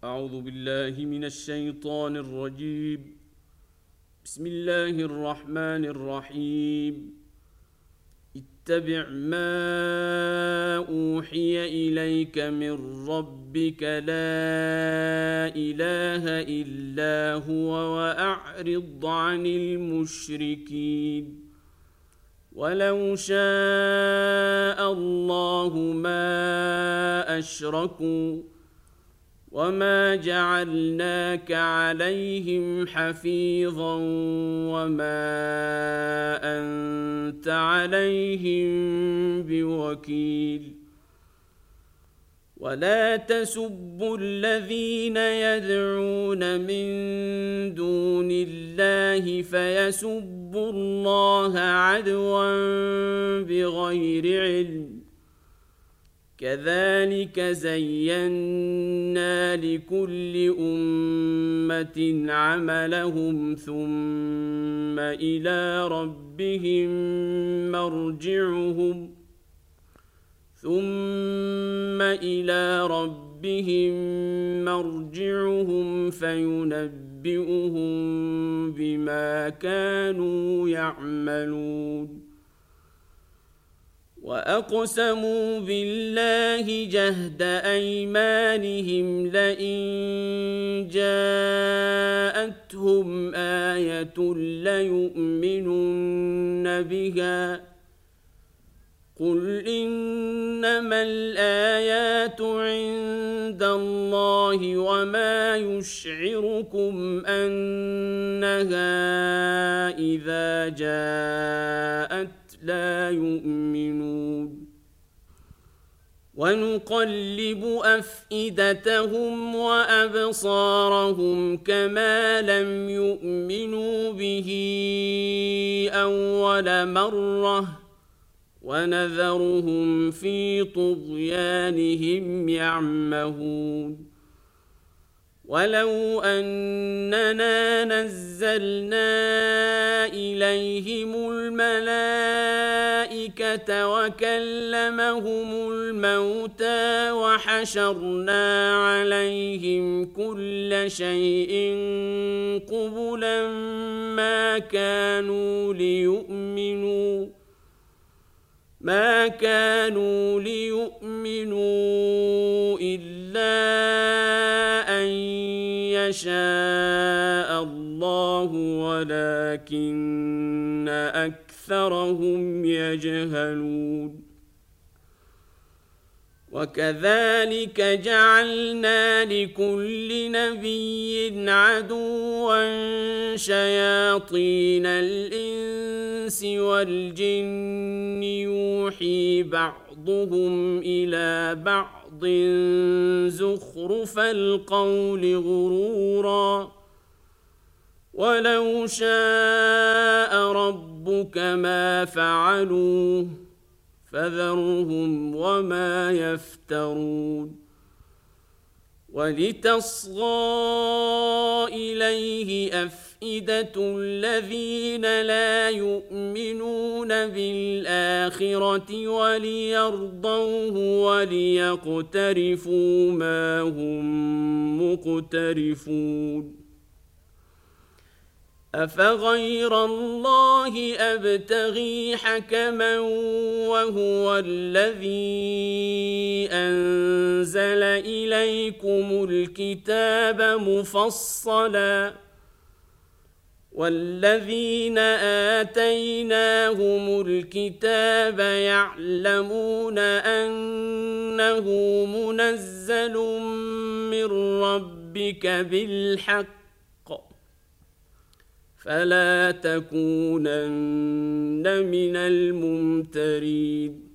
أعوذ بالله من الشيطان الرجيم. بسم الله الرحمن الرحيم. اتبع ما أوحي إليك من ربك لا إله إلا هو وأعرض عن المشركين. ولو شاء الله ما أشركوا وما جعلناك عليهم حفيظا وما أنت عليهم بوكيل. ولا تسبوا الذين يدعون من دون الله فيسبوا الله عدوا بغير علم. كذلك زينا لكل أمة عملهم ثم إلى ربهم مرجعهم فينبئهم بما كانوا يعملون. وأقسموا بالله جهد أيمانهم لئن جاءتهم آية ليؤمنن بها. قل إنما الآيات عند الله وما يشعركم أنها إذا جاءت لا يؤمنون. ونقلب أفئدتهم وأبصارهم كما لم يؤمنوا به أول مرة ونذرهم في طغيانهم يعمهون. ولو أننا نزلنا إليهم الملائكة وكلمهم الموتى وحشرنا عليهم كل شيء قبلا ما كانوا ليؤمنوا إلا أن يشاء الله ولكن أكثرهم يجهلون. وكذلك جعلنا لكل نبي عدوا شياطين الإنس والجن يوحي بعضهم إلى بعض زخرف القول غرورا. ولو شاء ربك ما فعلوه فذرهم وما يفترون. ولتصغى إليه أفئدة الذين لا يؤمنون بالآخرة وليرضوه وليقترفوا ما هم مقترفون. أفغير الله أبتغي حكما وهو الذي أنزل إليكم الكتاب مفصلا والذين آتيناهم الكتاب يعلمون أنه منزل من ربك بالحق فلا تكونن من الممترين.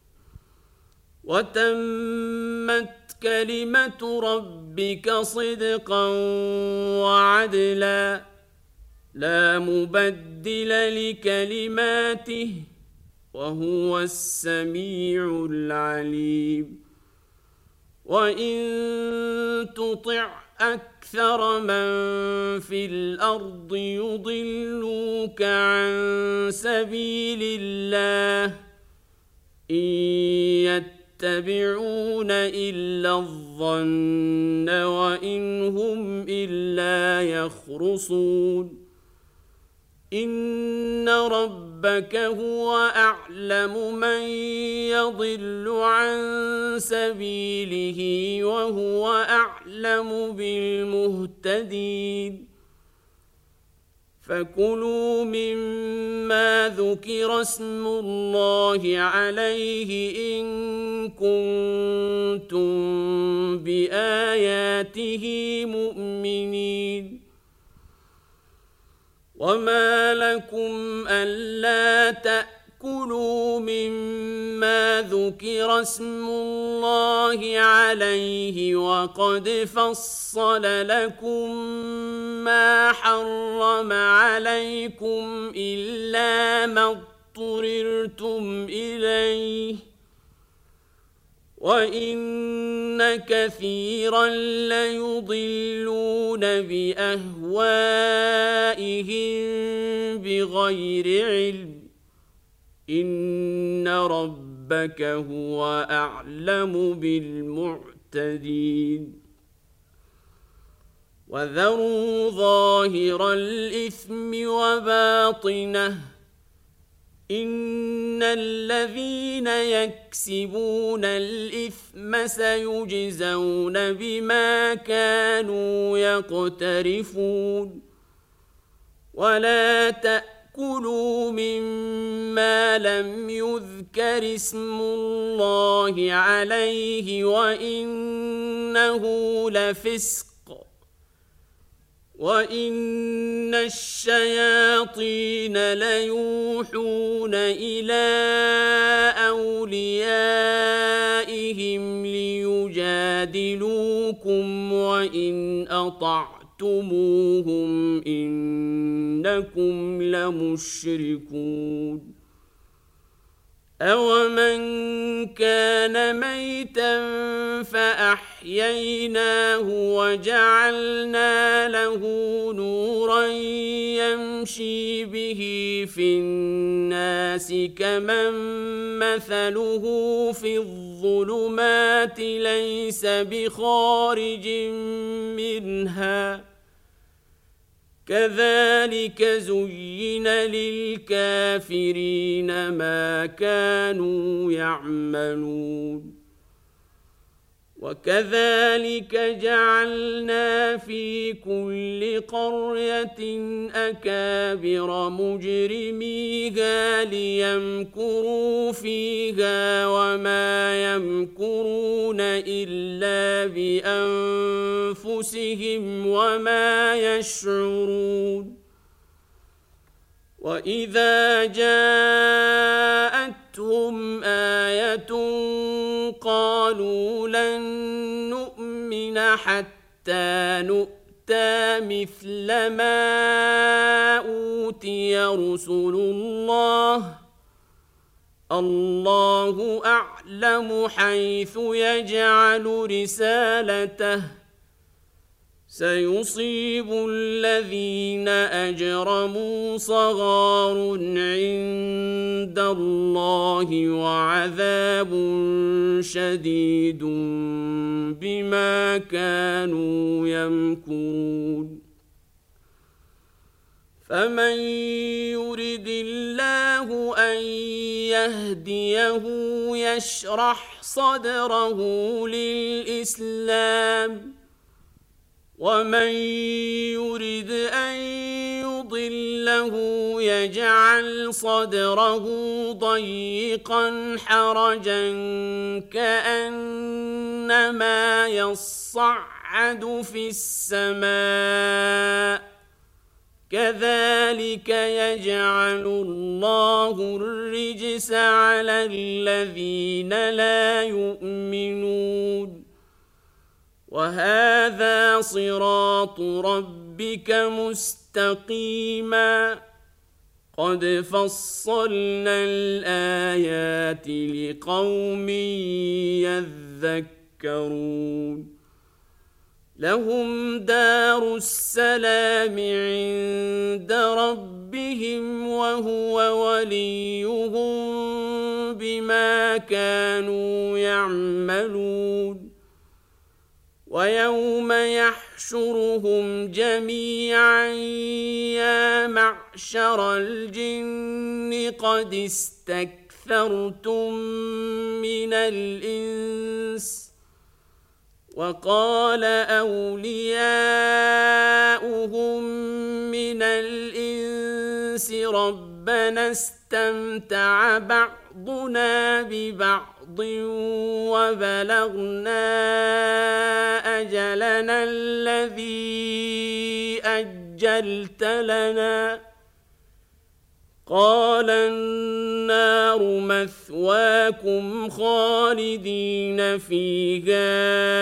وتمت كلمة ربك صدقا وعدلا لا مبدل لكلماته وهو السميع العليم. وإن تطع أكثر من في الأرض يضلوك عن سبيل الله إن يتبعون إلا الظن وإن هم إلا يخرصون إن ربك هو أعلم من يضل عن سبيله وهو أعلم بالمهتدين فكلوا مما ذكر اسم الله عليه إن كنتم بآياته مؤمنين وما لكم ألا تأكلوا مما ذكر اسم الله عليه وقد فصل لكم ما حرم عليكم إلا ما اضطررتم إليه وإن كثيرا ليضلون بأهوائهم بغير علم إن ربك هو أعلم بالمعتدين وذروا ظاهر الإثم وباطنه إن الذين يكسبون الإثم سيجزون بما كانوا يقترفون ولا تأكلوا مما لم يذكر اسم الله عليه وإنه لفسق وإن الشياطين ليوحون إلى أوليائهم ليجادلوكم وإن أطعتموهم إنكم لمشركون أومن كان ميتا فأحييناه وجعلنا له نورا يمشي به في الناس كمن مثله في الظلمات ليس بخارج منها كذلك زين للكافرين ما كانوا يعملون وكذلك جعلنا في كل قرية أكابر مجرميها ليمكروا فيها وما يمكرون إلا بأنفسهم وما يشعرون وإذا جاءتهم آية قالوا لن نؤمن حتى نؤتى مثل ما أوتي رسل الله الله أعلم حيث يجعل رسالته سيصيب الذين أجرموا صغار عند الله وعذاب شديد بما كانوا يمكرون فمن يرد الله أن يهديه يشرح صدره للإسلام ومن يرد أن يضله يجعل صدره ضيقا حرجا كأنما يصعد في السماء كذلك يجعل الله الرجس على الذين لا يؤمنون وهذا صراط ربك مستقيما قد فصلنا الآيات لقوم يذكرون لهم دار السلام عند ربهم وهو وليهم بما ما كانوا يعملون ويوم يحشرهم جميعا يا معشر الجن قد استكثرتم من الإنس وقال أولياؤهم من الإنس ربنا استمتع بعضنا ببعض وبلغنا أجلنا الذي أجلت لنا قال النار مثواكم خالدين فيها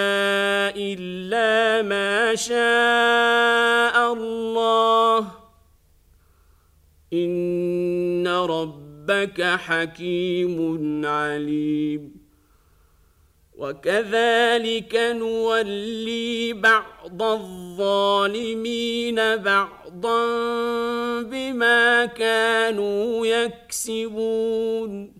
إلا ما شاء الله إن ربك حكيم عليم وكذلك نولي بعض الظالمين بعضا بما كانوا يكسبون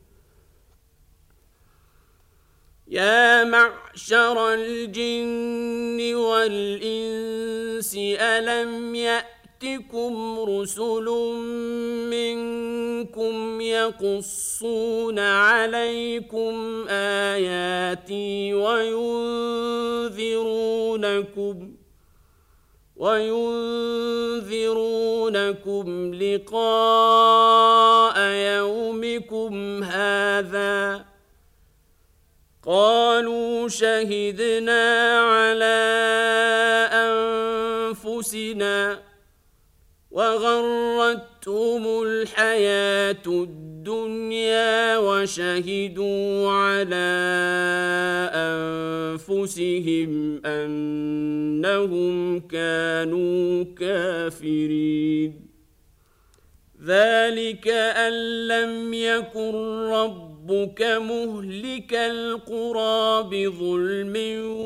يا معشر الجن والإنس ألم يأتكم رسل منكم يقصون عليكم آياتي وينذرونكم لقاء يومكم هذا قالوا شهدنا على أنفسنا وغرتهم الحياة الدنيا وشهدوا على أنفسهم أنهم كانوا كافرين ذلك أن لم يكن ربك مهلك القرى بظلم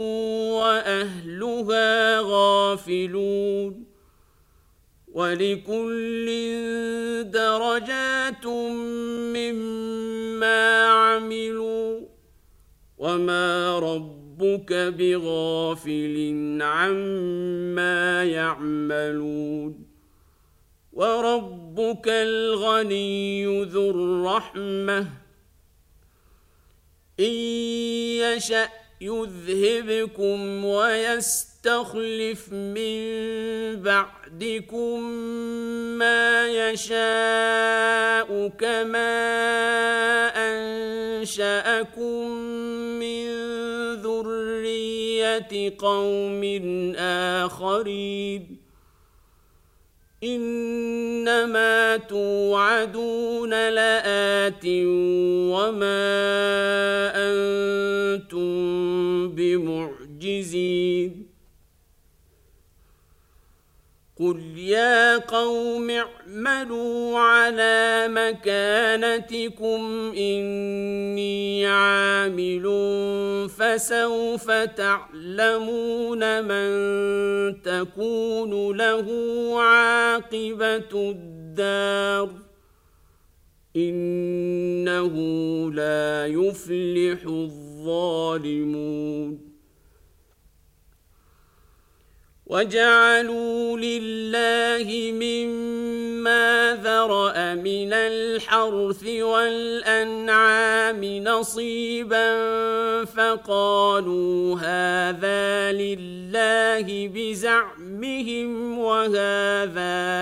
وأهلها غافلون ولكل درجات مما عملوا وما ربك بغافل عما يعملون وربك الغني ذو الرحمة إن يشأ يذهبكم ويستخلف من بعدكم ما يشاء كما أنشأكم من ذرية قوم آخرين إنما توعدون لآت وما أنتم بمعجزين قل يا قوم اعملوا على مكانتكم إني عامل فسوف تعلمون من تكون له عاقبة الدار إنه لا يفلح الظالمون وجعلوا لله مما ذرأ من الحرث والأنعام نصيبا فقالوا هذا لله بزعمهم وهذا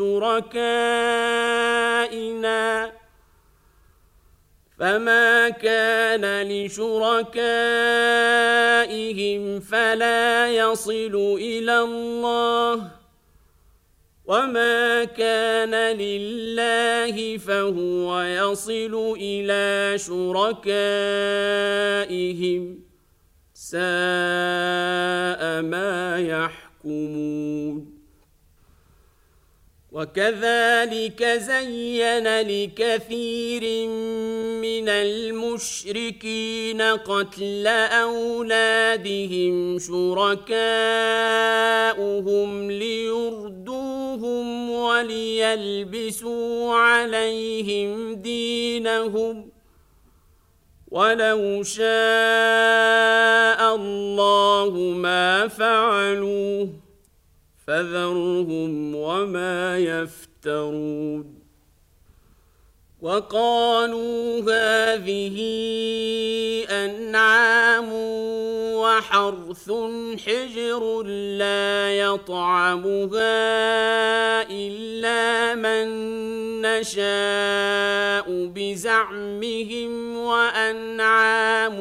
لشركائنا فما كان لشركائهم فلا يصل إلى الله وما كان لله فهو يصل إلى شركائهم ساء ما يحكمون وكذلك زين لكثير من المشركين قتل أولادهم شركاؤهم ليردوهم وليلبسوا عليهم دينهم ولو شاء الله ما فعلوه فذرهم وما يفترون وقالوا هذه أنعام وحرث حجر لا يطعمها إلا من نشاء بزعمهم وأنعام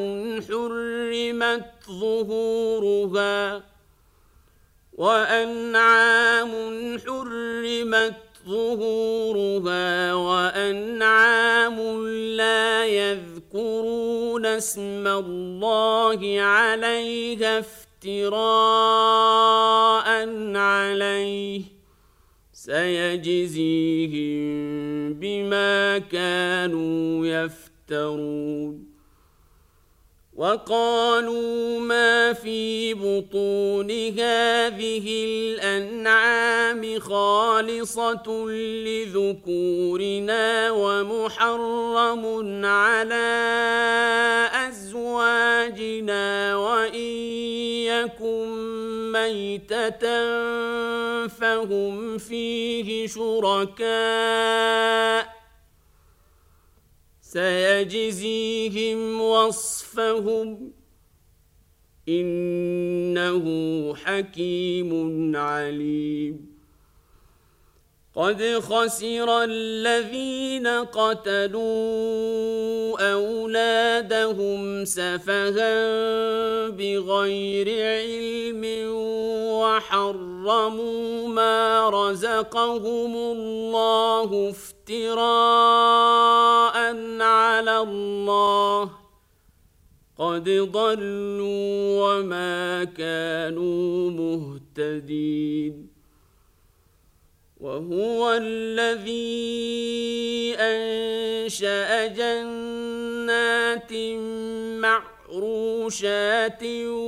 حرمت ظهورها وأنعام لا يذكرون اسم الله عليها افتراء عليه سيجزيهم بما كانوا يفترون وقالوا ما في بطون هذه الأنعام خالصة لذكورنا ومحرم على أزواجنا وإن يكن ميتة فهم فيه شركاء سيجزيهم وصفهم إنه حكيم عليم قد خسر الذين قتلوا أولادهم سفها بغير علم وحرموا ما رزقهم الله افتراء على الله قد ضلوا وما كانوا مهتدين وهو الذي أنشأ جنات معروشات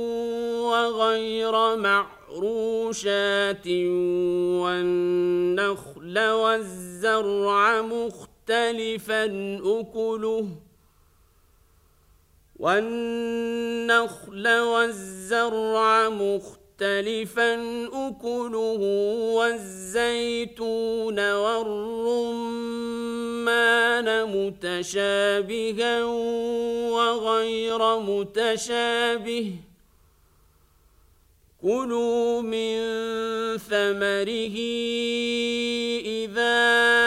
وغير معروشات والنخل والزرع مختلفا أكله والزيتون والرمان متشابها وغير متشابه كلوا من ثمره إذا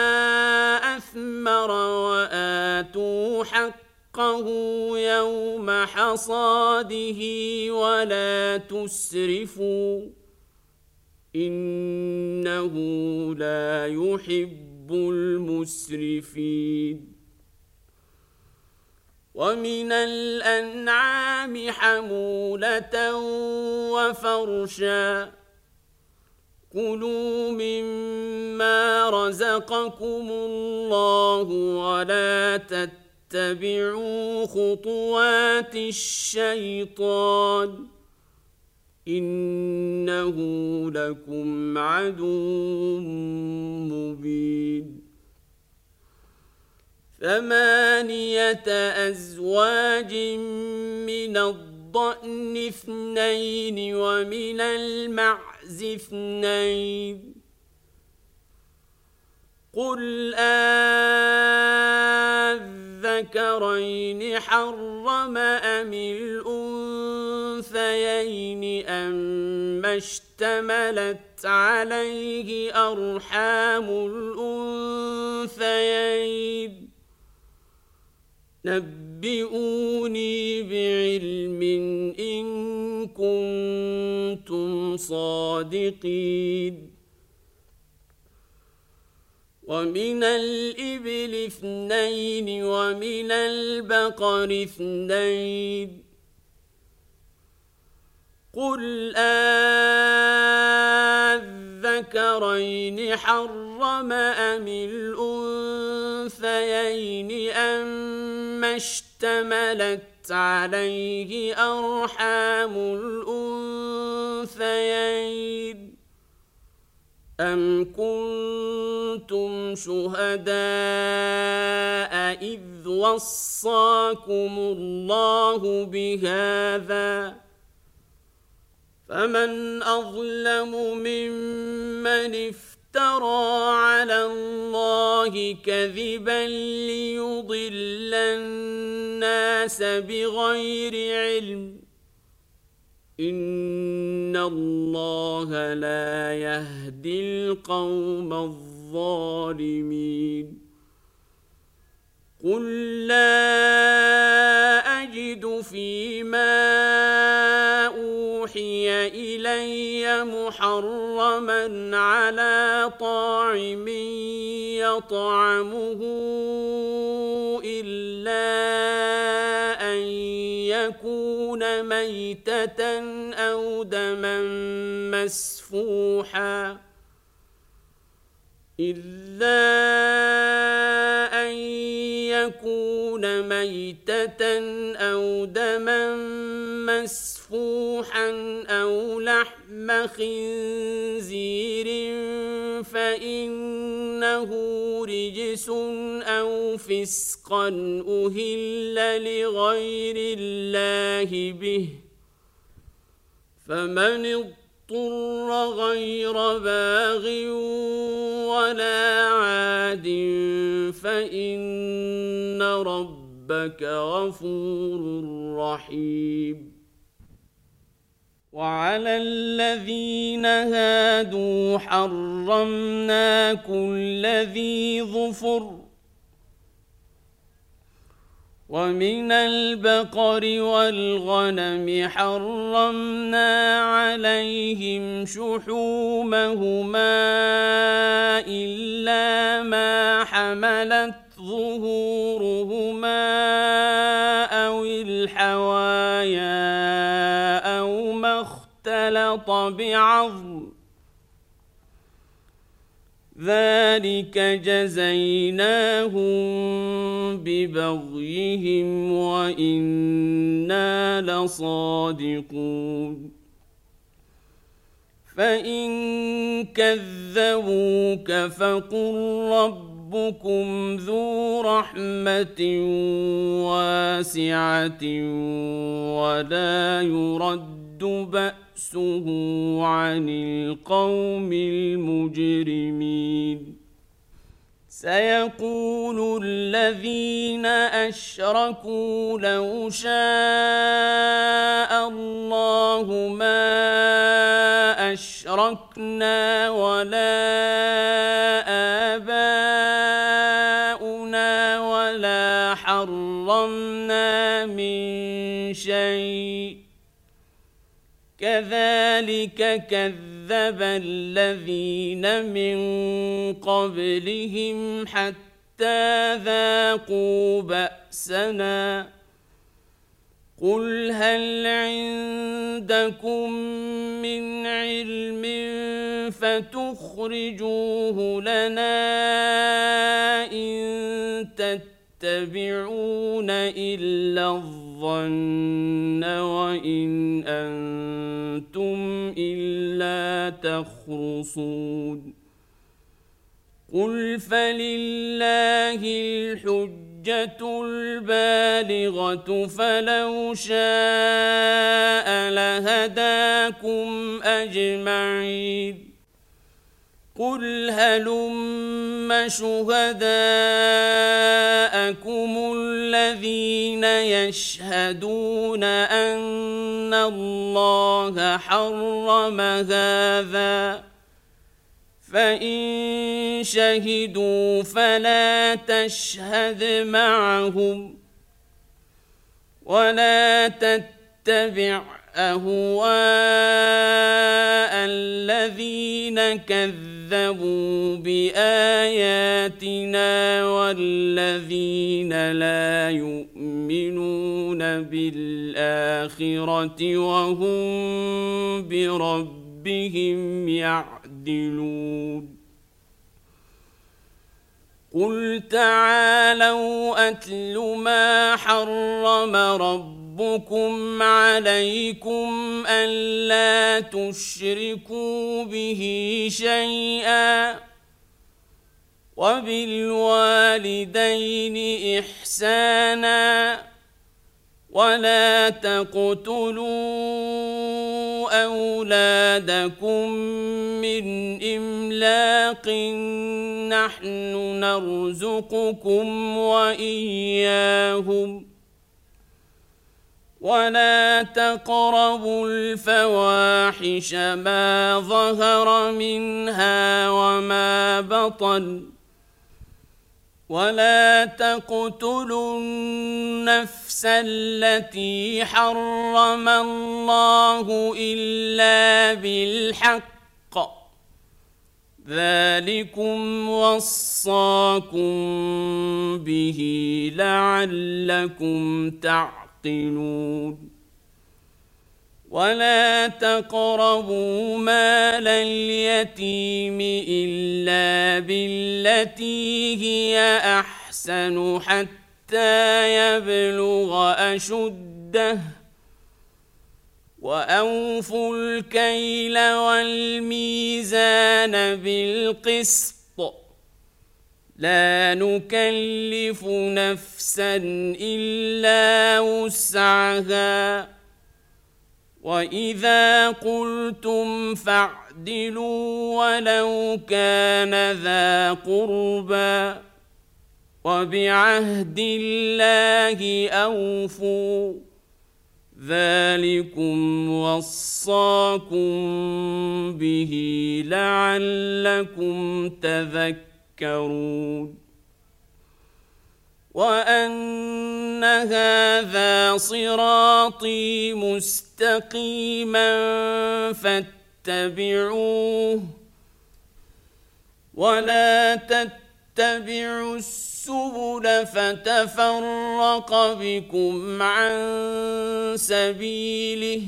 أثمر وآتوا حقه يوم حصاده ولا تسرفوا إنه لا يحب المسرفين ومن الأنعام حمولة وفرشا كلوا مما رزقكم الله ولا تتبعوا خطوات الشيطان إنه لكم عدو مبين 8 أزواج من الضأن 2 ومن المعز 2 قل أذكرين حرم أم الأنثيين أما اشتملت عليه أرحام الأنثيين نبئوني بعلم إن كنتم صادقين ومن الإبل 2 ومن البقر 2 قل أذكرين حرم أم الأنثيين أما اشتملت عليه أرحام الأنثيين أم كنتم شهداء إذ وصاكم الله بهذا فمن أظلم ممن افترى على الله كذبا ليضل الناس بغير علم إن الله لا يهدي القوم الظالمين قل لا أجد فيما أوحي إلي محرما على طاعم يطعمه إلا أن يكون ميتة أو دما مسفوحا أو لحم خنزير فإنه رجس أو فسقا أهل لغير الله به فمن اضطر غير باغ ولا عاد فإن ربك غفور رحيم وعلى الذين هادوا حرمنا كل ذي ظفر ومن البقر والغنم حرمنا عليهم شحومهما إلا ما حملت ظهورهما أو الحوايا أو ما اختلط بعظم ذلك جزيناهم ببغيهم وإنا لصادقون فإن كذبوك فقل ربكم ذو رحمة واسعة ولا يرد بأسه عن القوم المجرمين سيقول الذين أشركوا لو شاء الله ما أشركنا ولا آباؤنا ولا حرمنا من شيء كذلك كذب الذين من قبلهم حتى ذاقوا بأسنا قل هل عندكم من علم فتخرجوه لنا إن تتبعون إلا الظن وإن أنتم إلا تخرصون قل فلله الحجة البالغة فلو شاء لهداكم أجمعين قل هلم شهداءكم الذين يشهدون أن الله حرم هذا فإن شهدوا فلا تشهد معهم ولا تتبع أهواء الذين كذبوا بآياتنا والذين لا يؤمنون بالآخرة وهم بربهم يعدلون قل تعالوا أتل ما حرم ربكم ربكم عليكم ألا تشركوا به شيئا وبالوالدين إحسانا ولا تقتلوا أولادكم من إملاق نحن نرزقكم وإياهم ولا تقربوا الفواحش ما ظهر منها وما بطن ولا تقتلوا النفس التي حرم الله إلا بالحق ذلكم وصاكم به لعلكم تعقلون ولا تقربوا مال اليتيم إلا بالتي هي أحسن حتى يبلغ أشده وأوفوا الكيل والميزان بالقسط لا نكلف نفسا إلا وسعها وإذا قلتم فاعدلوا ولو كان ذا قربى وبعهد الله أوفوا ذلكم وصاكم به لعلكم تذكرون وأن هذا صراطي مستقيما فاتبعوه ولا تتبعوا السبل فتفرق بكم عن سبيله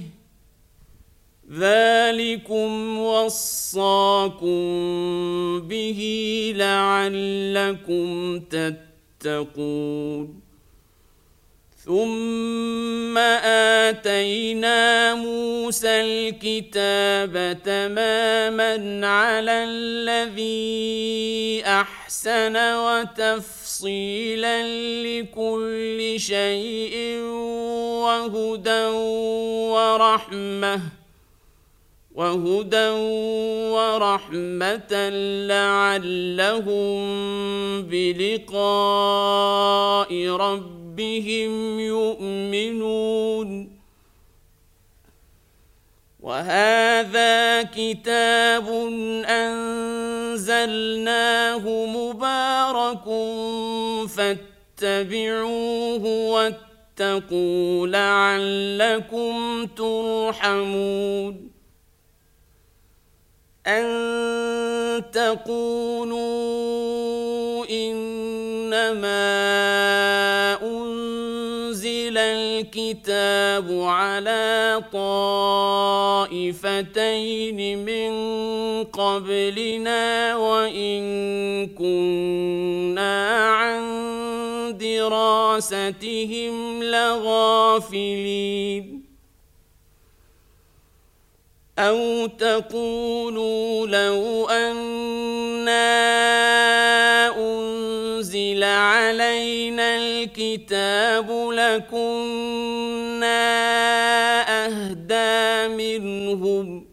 ذلكم وصاكم به لعلكم تتقون ثم آتينا موسى الكتاب تماما على الذي أحسن وتفصيلا لكل شيء وهدى ورحمة لعلهم بلقاء ربهم يؤمنون وهذا كتاب أنزلناه مبارك فاتبعوه واتقوا لعلكم ترحمون أن تقولوا إنما أنزل الكتاب على طائفتين من قبلنا وإن كنا عن دراستهم لغافلين أو تقولوا لو أنا أنزل علينا الكتاب لكنا أهدى منهم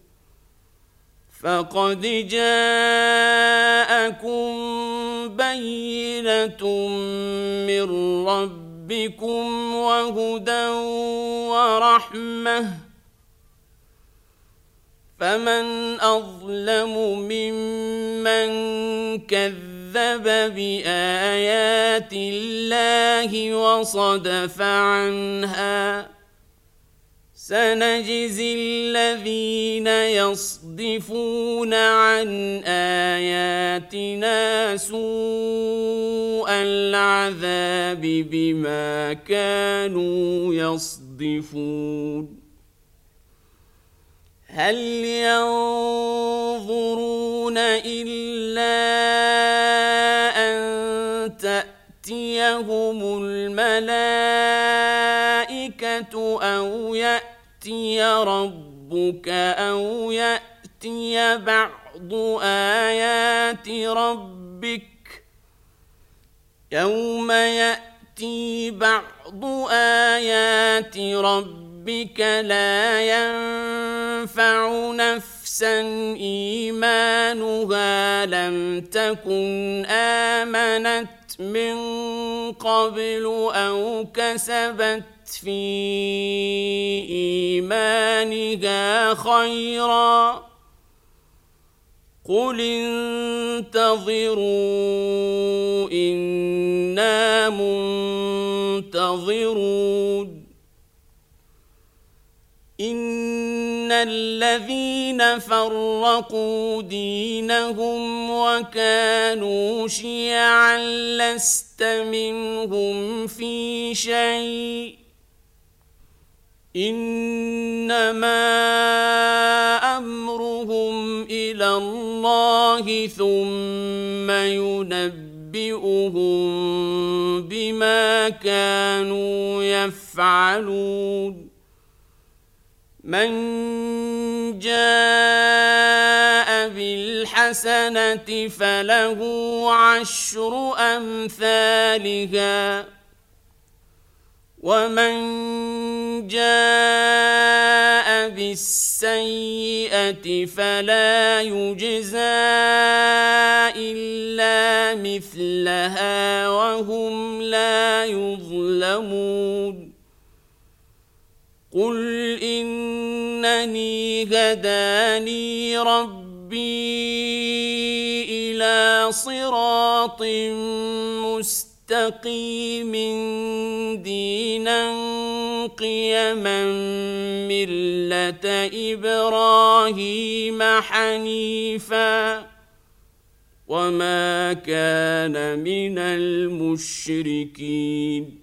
فقد جاءكم بينة من ربكم وهدى ورحمة فمن أظلم ممن كذب بآيات الله وصدف عنها سنجزي الذين يصدفون عن آياتنا سوء العذاب بما كانوا يصدفون هل ينظرون إلا أن تأتيهم الملائكة أو يأتي ربك أو يأتي بعض آيات ربك يوم يأتي بعض آيات ربك لا ينفع نفسا إيمانها لم تكن آمنت من قبل أو كسبت في إيمانها خيرا قل انتظروا إنا منتظرون إن الذين فرقوا دينهم وكانوا شيعا لست منهم في شيء إنما أمرهم إلى الله ثم ينبئهم بما كانوا يفعلون من جاء بالحسنة فله 10 أمثالها ومن جاء بالسيئة فلا يجزى إلا مثلها وهم لا يظلمون قل إنني هداني ربي إلى صراط مستقيم دينا قيما ملة إبراهيم حنيفا وما كان من المشركين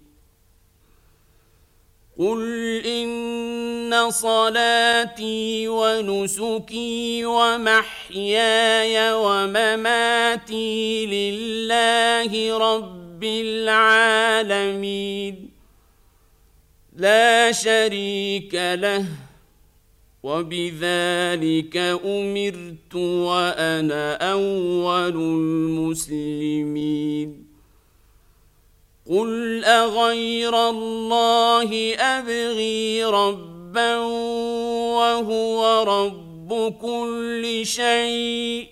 قل إن صلاتي ونسكي ومحياي ومماتي لله رب العالمين لا شريك له وبذلك أمرت وأنا أول المسلمين قل أغير الله أبغي ربا وهو رب كل شيء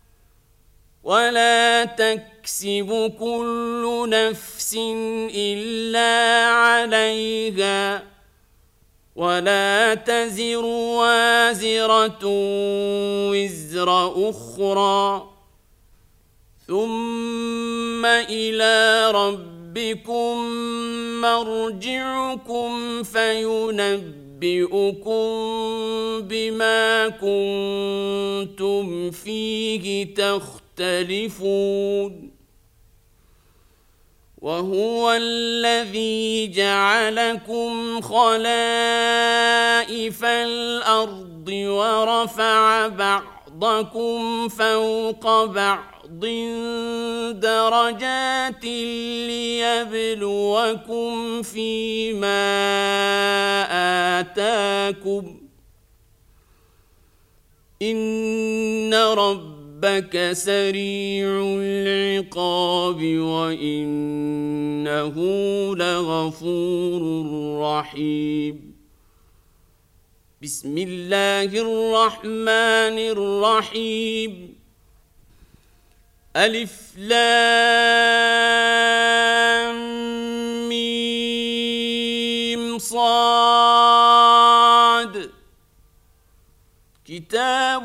ولا تكسب كل نفس إلا عليها ولا تزر وازرة وزر أخرى ثم إلى ربكم مرجعكم فينبئكم بما كنتم فيه تختلفون وهو الذي جعلكم خلائف الأرض ورفع بعضكم فوق بعض درجات ليبلوكم فيما آتاكم إن ربك سريع العقاب وإنه لغفور رحيم بسم الله الرحمن الرحيم ألف لام ميم صاد كتاب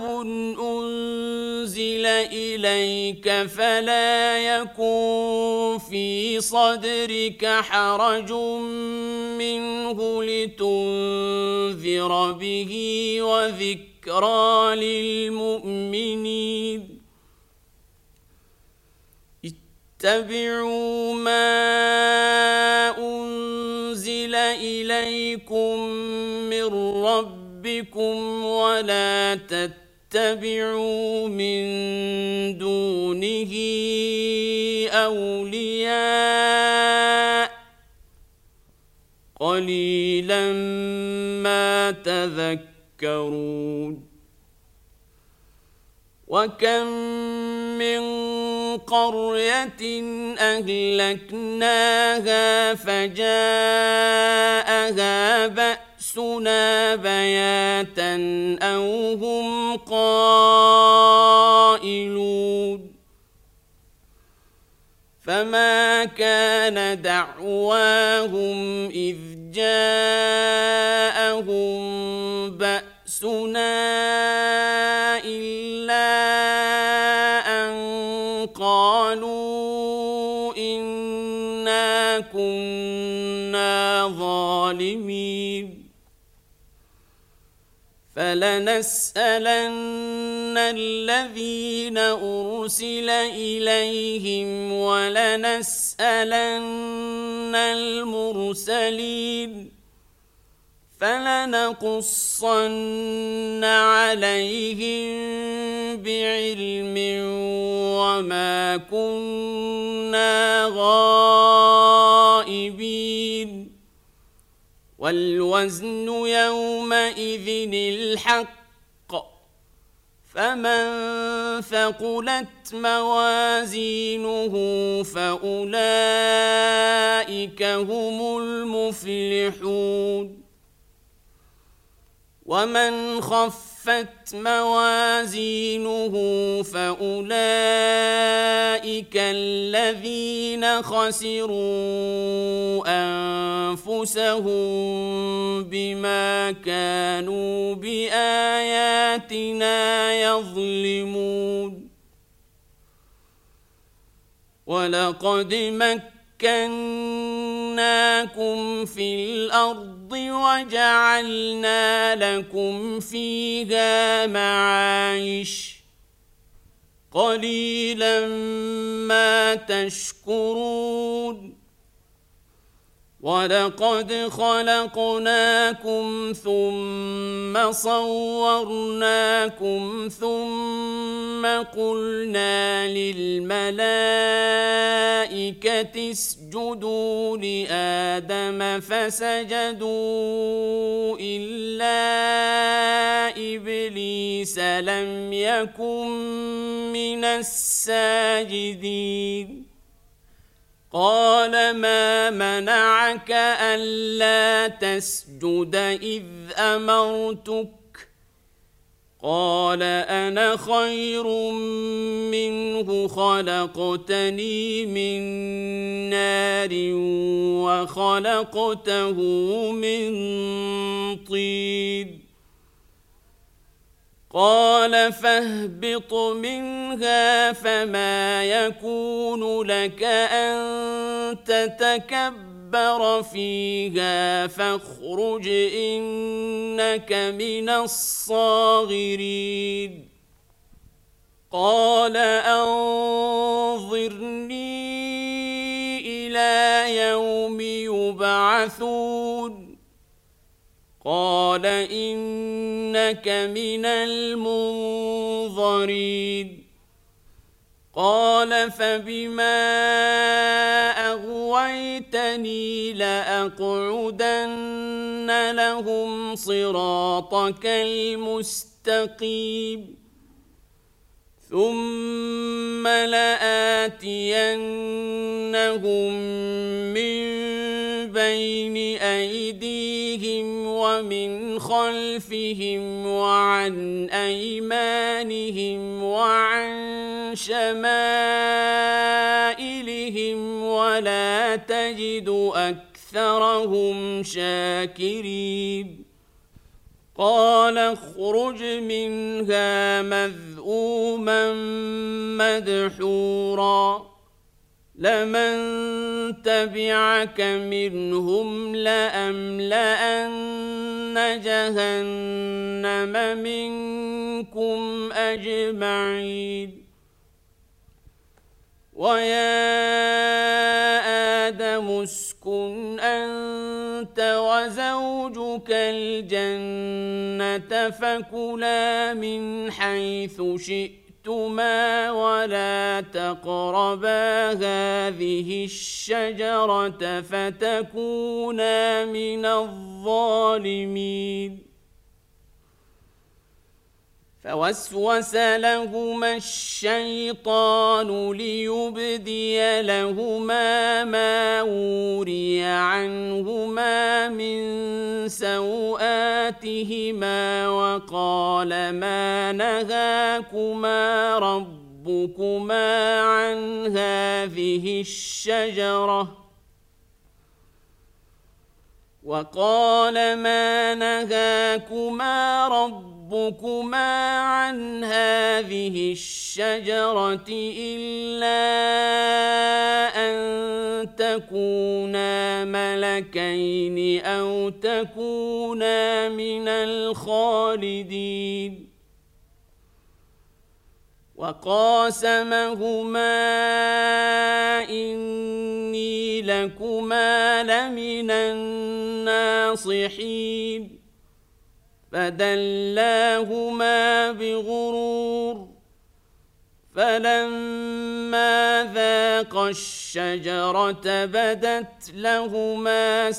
أنزل إليك فلا يكن في صدرك حرج منه لتنذر به وذكرى للمؤمنين اتبعوا ما أنزل إليكم من ربكم ولا تتبعوا من دونه أولياء قليلا ما تذكرون وكم من قرية أهلكناها فجاءها بأسنا بياتا أو هم قائلون فما كان دعواهم إذ جاءهم بأسنا إلا أن قالوا إنا كنا ظالمين فلنسألن الذين أرسل إليهم ولنسألن المرسلين فلنقصن عليهم بعلم وما كنا غائبين والوزن يومئذ الحق فمن ثقلت موازينه فأولئك هم المفلحون ومن خفت موازينه فأولئك الذين خسروا أنفسهم بما كانوا بآياتنا يظلمون ولقد مكناكم في الأرض وجعلنا لكم فيها معايش قليلا ما تشكرون ولقد خلقناكم ثم صورناكم ثم قلنا للملائكة اسجدوا لآدم فسجدوا إلا إبليس لم يكن من الساجدين قال ما منعك ألا تسجد إذ أمرتك قال أنا خير منه خلقتني من نار وخلقته من طين قال فاهبط منها فما يكون لك أن تتكبر فيها فاخرج إنك من الصاغرين قال أنظرني إلى يوم يبعثون قال إنك من المنظرين قال فبما أغويتني لأقعدن لهم صراطك المستقيم ثم لآتينهم من بين أيديهم ومن خلفهم وعن أيمانهم وعن شمائلهم ولا تجد أكثرهم شاكرين قال اخرج منها مذءوما مدحورا لمن تبعك منهم لأملأن جهنم منكم أجمعين ويا آدم اسكن أنت وزوجك الجنة فكلا من حيث شئتما خفتما ولا تقربا هذه الشجرة فتكونا من الظالمين فوسوس لهما الشيطان ليبدي لهما ما وري عنهما من سوآتهما وقال ما نهاكما ربكما عن هذه الشجرة إلا أن تكونا ملكين أو تكونا من الخالدين وقاسمهما إني لكما لمن الناصحين فدلاهما بغرور فلما ذاقا الشجرة بدت لهما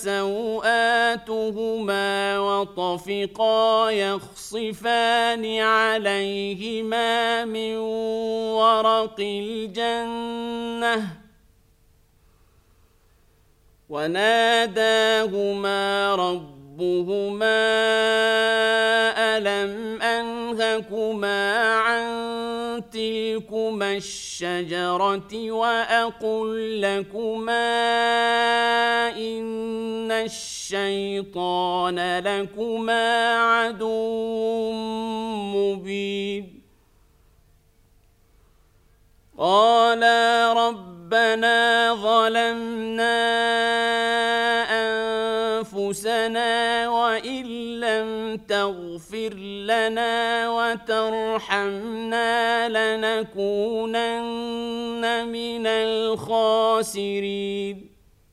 سوآتهما وطفقا يخصفان عليهما من ورق الجنة وناداهما ربهما ألم أنهكما عن تلكما الشجرة وأقل لكما إن الشيطان لكما عدو مبين قالا ربنا ظلمنا أنفسنا وإن لم تغفر لنا وترحمنا لنكونن من الخاسرين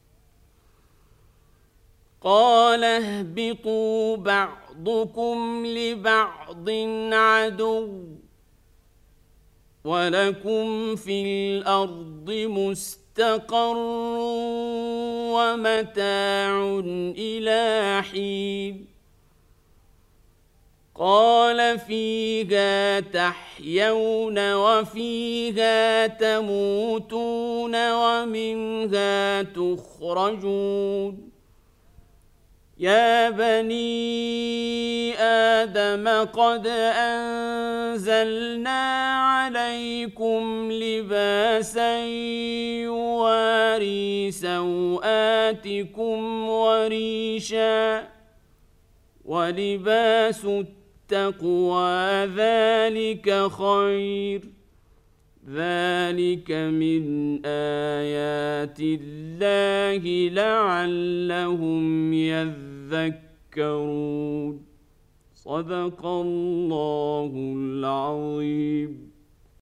قال اهبطوا بعضكم لبعض عدو ولكم في الأرض مستقر ومتاع إلى حين قال فيها تحيون وفيها تموتون ومنها تخرجون يا بني آدم قد أنزلنا عليكم لباسا يواري سوآتكم وريشا ولباس التقوى ذلك خير ذلك من آيات الله لعلهم يذكرون صدق الله العظيم.